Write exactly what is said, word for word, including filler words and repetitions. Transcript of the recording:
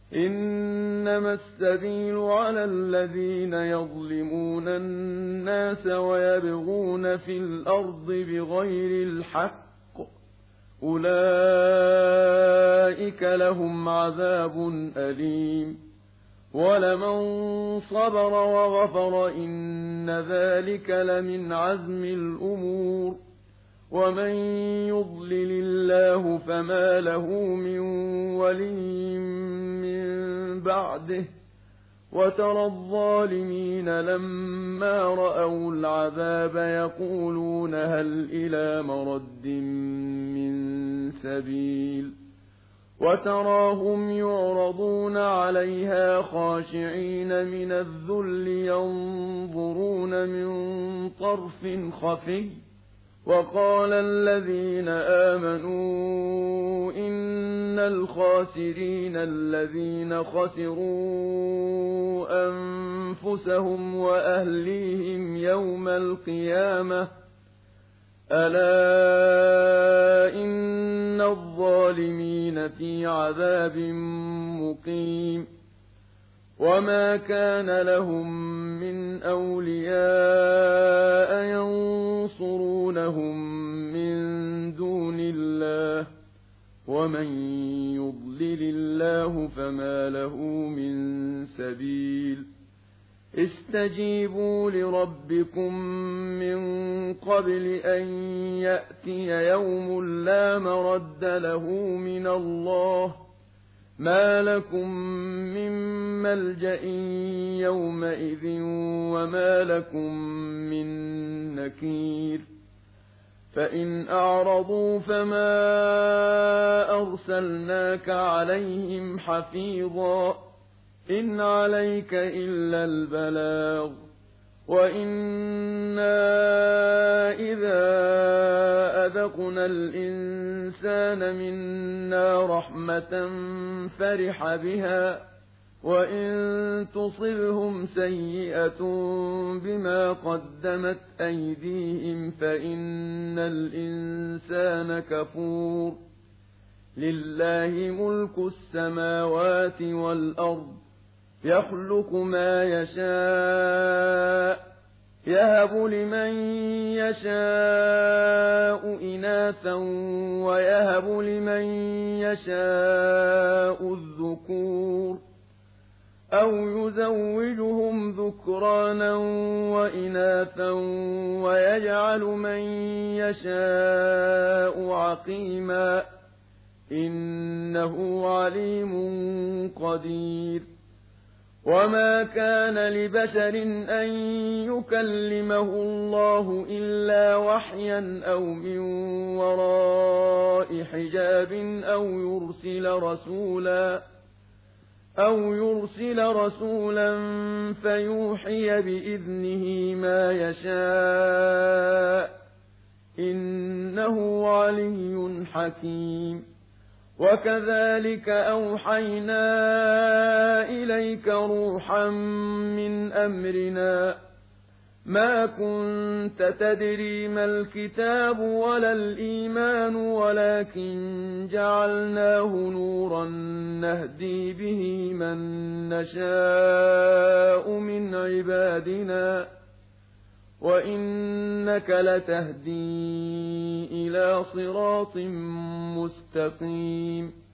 إنما السبيل على الذين يظلمون الناس ويبغون في الأرض بغير الحق أولئك لهم عذاب أليم ولمن صبر وغفر إن ذلك لمن عزم الأمور ومن يضلل الله فما له من ولي من بعده وترى الظالمين لما رأوا العذاب يقولون هل إلى مرد من سبيل وتراهم يعرضون عليها خاشعين من الذل ينظرون من طرف خفي وقال الذين آمنوا إن الخاسرين الذين خسروا أنفسهم وأهليهم يوم القيامة ألا إن الظالمين في عذاب مقيم وما كان لهم من أولياء ينصرونهم من دون الله ومن يضلل الله فما له من سبيل استجيبوا لربكم من قبل أن يأتي يوم لا مرد له من الله ما لكم من ملجأ يومئذ وما لكم من نكير فإن أعرضوا فما أرسلناك عليهم حفيظا إن عليك إلا البلاغ وإنا إذا أذقنا الإنسان منا رحمة فرح بها وإن تصبهم سيئة بما قدمت أيديهم فإن الإنسان كفور لله ملك السماوات والأرض يخلق ما يشاء يهب لمن يشاء إناثا ويهب لمن يشاء الذكور أو يزوجهم ذكرانا وإناثا ويجعل من يشاء عقيما إنه عليم قدير وما كان لبشر أن يكلمه الله إلا وحيا أو من وراء حجاب أو يرسل رسولا أو يرسل رسولا فيوحي بإذنه ما يشاء إنه علي حكيم وكذلك أوحينا إليك روحا من أمرنا ما كنت تدري ما الكتاب ولا الإيمان ولكن جعلناه نورا نهدي به من نشاء من عبادنا وإنك لتهدي إلى صراط مستقيم